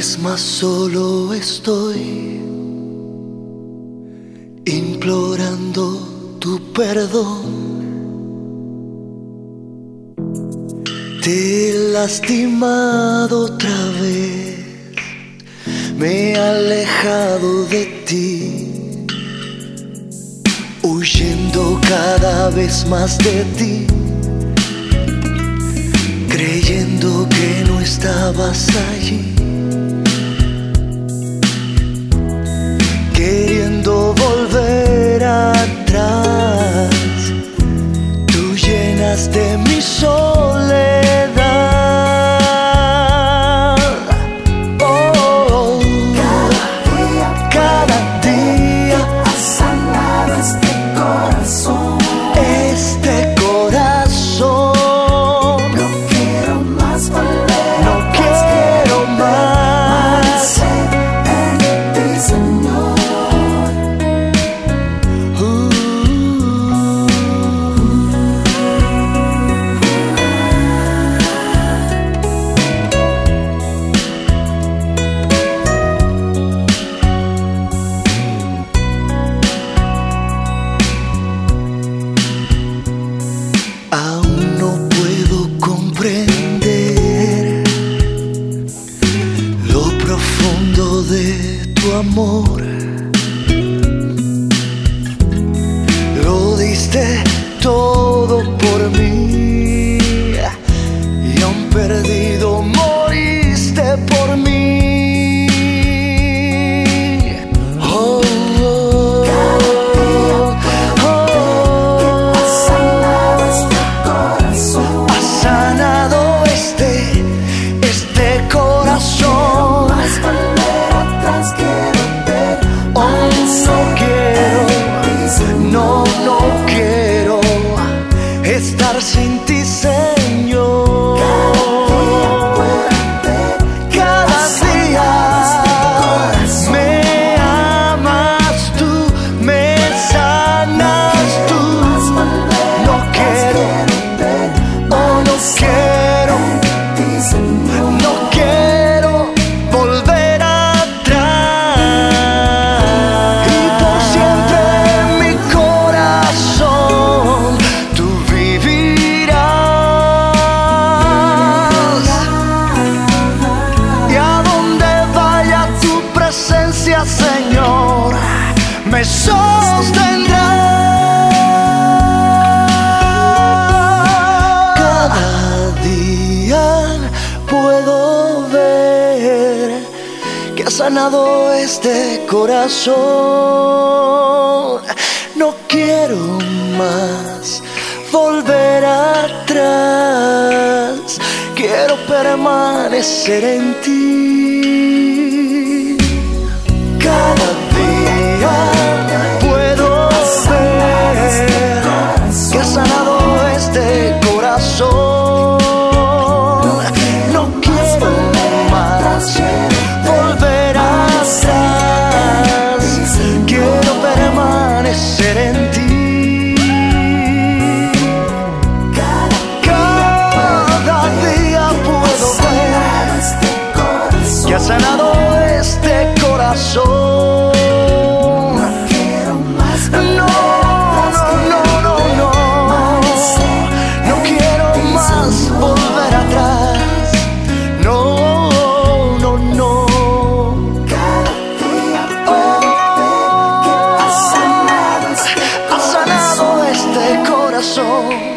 vez más solo estoy, implorando tu perdón. Te he lastimado otra vez, me he alejado de ti, huyendo cada vez más de ti, creyendo que no estabas allí, queriendo volver atrás. Tú llenaste mi soledad. Oh, cada día has sanado este corazón. Este corazón. No quiero más volver. No quiero más. En ti, Señor. Aún no puedo comprender lo profundo de tu amor. Lo diste todo por mí y aún perdido moriste por mí. Oh, oh, oh, Has sanado este corazón. has sanado este corazón. Más volver atrás, quiero ver. Oh, no quiero estar sin ti, Señor. Cada día me amas tú, me sanas tú. No quiero, oh, no quiero, no quiero volver atrás. Y por siempre en mi corazón tú vivirás. Y a donde vaya tu presencia, Señor, me sostendrá. Cada día puedo ver que has sanado este corazón. No quiero más volver atrás, quiero permanecer en ti. Cada día puedo ver que has sanado este corazón. No quiero más volver atrás, quiero permanecer en ti. Cada día puedo ver que has sanado este corazón. No, no, no, no, no quiero más volver atrás. No, no, no. Has sanado este corazón.